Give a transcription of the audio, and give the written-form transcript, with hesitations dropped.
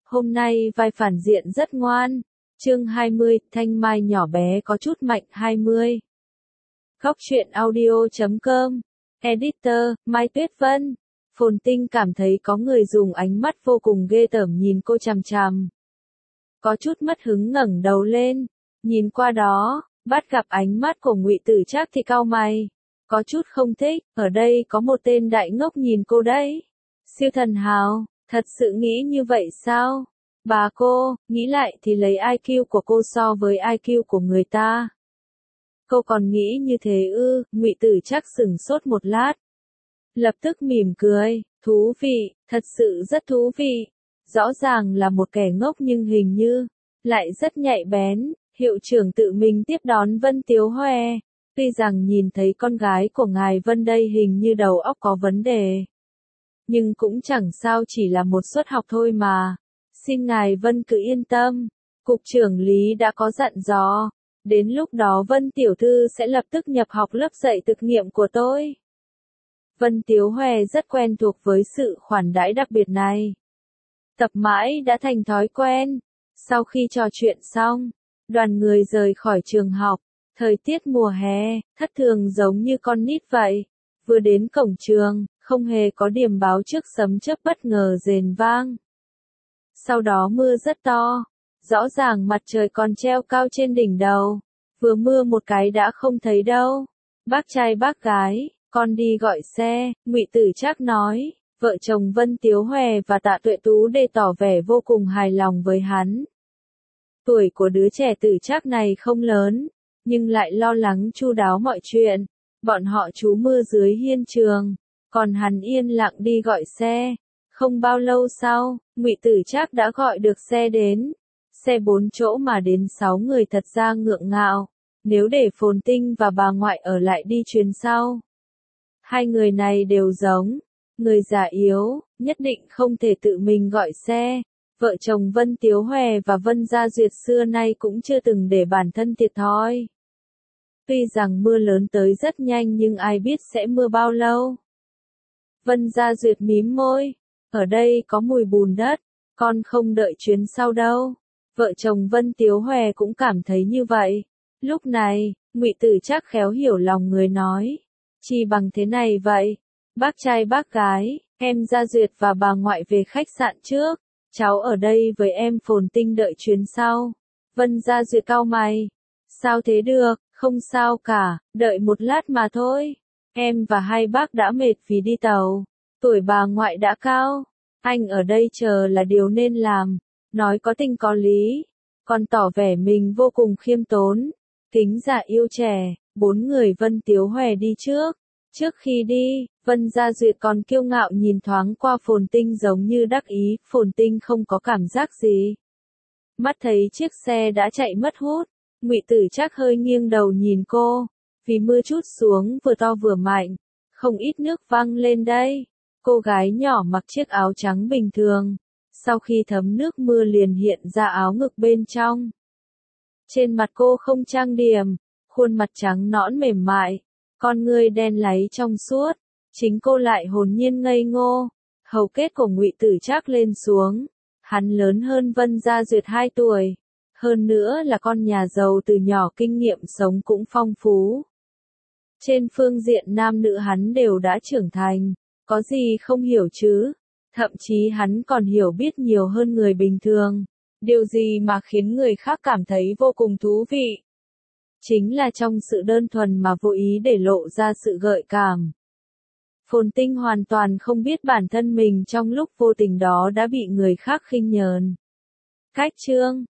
Hôm nay vai phản diện rất ngoan. Chương 20, Thanh Mai nhỏ bé có chút mạnh 20. Góc truyện audio.com. Editor, Mai Tuyết Vân. Phồn Tinh cảm thấy có người dùng ánh mắt vô cùng ghê tởm nhìn cô chằm chằm. Có chút mất hứng ngẩng đầu lên, nhìn qua đó, bắt gặp ánh mắt của Ngụy Tử Trác thì cau mày, có chút không thích, ở đây có một tên đại ngốc nhìn cô đấy. Siêu thần hào, thật sự nghĩ như vậy sao? Bà cô, nghĩ lại thì lấy IQ của cô so với IQ của người ta. Cô còn nghĩ như thế ư? Ngụy Tử Trác sửng sốt một lát. Lập tức mỉm cười, thú vị, thật sự rất thú vị. Rõ ràng là một kẻ ngốc nhưng hình như, lại rất nhạy bén. Hiệu trưởng tự mình tiếp đón Vân Tiếu Hoè. Tuy rằng nhìn thấy con gái của ngài Vân đây hình như đầu óc có vấn đề. Nhưng cũng chẳng sao, chỉ là một suất học thôi mà. Xin ngài Vân cứ yên tâm. Cục trưởng Lý đã có dặn dò. Đến lúc đó Vân tiểu thư sẽ lập tức nhập học lớp dạy thực nghiệm của tôi. Vân Tiếu Hoè rất quen thuộc với sự khoản đãi đặc biệt này. Tập mãi đã thành thói quen. Sau khi trò chuyện xong, đoàn người rời khỏi trường học. Thời tiết mùa hè, thất thường giống như con nít vậy. Vừa đến cổng trường, không hề có điểm báo trước, sấm chớp bất ngờ rền vang. Sau đó mưa rất to, rõ ràng mặt trời còn treo cao trên đỉnh đầu. Vừa mưa một cái đã không thấy đâu. Bác trai bác gái, con đi gọi xe, Ngụy Tử Trác nói. Vợ chồng Vân Tiếu Hoè và Tạ Tuệ Tú đều tỏ vẻ vô cùng hài lòng với hắn. Tuổi của đứa trẻ Tử Trác này không lớn, nhưng lại lo lắng chu đáo mọi chuyện. Bọn họ trú mưa dưới hiên trường, còn hắn yên lặng đi gọi xe. Không bao lâu sau, Ngụy Tử Trác đã gọi được xe đến. Xe 4 chỗ mà đến 6 người thật ra ngượng ngạo. Nếu để Phồn Tinh và bà ngoại ở lại đi chuyến sau. Hai người này đều giống. Người già yếu, nhất định không thể tự mình gọi xe. Vợ chồng Vân Tiếu Hoè và Vân Gia Duyệt xưa nay cũng chưa từng để bản thân thiệt thòi. Tuy rằng mưa lớn tới rất nhanh nhưng ai biết sẽ mưa bao lâu. Vân Gia Duyệt mím môi. Ở đây có mùi bùn đất, con không đợi chuyến sau đâu. Vợ chồng Vân Tiếu Hoè cũng cảm thấy như vậy. Lúc này, Ngụy Tử Trác khéo hiểu lòng người nói. Chỉ bằng thế này vậy. Bác trai bác gái, em Gia Duyệt và bà ngoại về khách sạn trước. Cháu ở đây với em Phồn Tinh đợi chuyến sau. Vân Gia Duyệt cau mày. Sao thế được, không sao cả, đợi một lát mà thôi. Em và hai bác đã mệt vì đi tàu. Tuổi bà ngoại đã cao. Anh ở đây chờ là điều nên làm. Nói có tình có lý. Còn tỏ vẻ mình vô cùng khiêm tốn. Kính dạ yêu trẻ. 4 người Vân Tiếu Hoè đi trước. Trước khi đi, Vân Gia Duyệt còn kiêu ngạo nhìn thoáng qua Phồn Tinh giống như đắc ý. Phồn Tinh không có cảm giác gì. Mắt thấy chiếc xe đã chạy mất hút. Ngụy Tử Trác hơi nghiêng đầu nhìn cô. Vì mưa trút xuống vừa to vừa mạnh. Không ít nước văng lên đây. Cô gái nhỏ mặc chiếc áo trắng bình thường. Sau khi thấm nước mưa liền hiện ra áo ngực bên trong. Trên mặt cô không trang điểm. Khuôn mặt trắng nõn mềm mại. Con ngươi đen láy trong suốt. Chính cô lại hồn nhiên ngây ngô. Hầu kết của Ngụy Tử Trác lên xuống. Hắn lớn hơn Vân Gia Duyệt 2 tuổi. Hơn nữa là con nhà giàu từ nhỏ, kinh nghiệm sống cũng phong phú. Trên phương diện nam nữ hắn đều đã trưởng thành. Có gì không hiểu chứ? Thậm chí hắn còn hiểu biết nhiều hơn người bình thường. Điều gì mà khiến người khác cảm thấy vô cùng thú vị? Chính là trong sự đơn thuần mà vô ý để lộ ra sự gợi cảm. Phồn Tinh hoàn toàn không biết bản thân mình trong lúc vô tình đó đã bị người khác khinh nhờn. Cách chương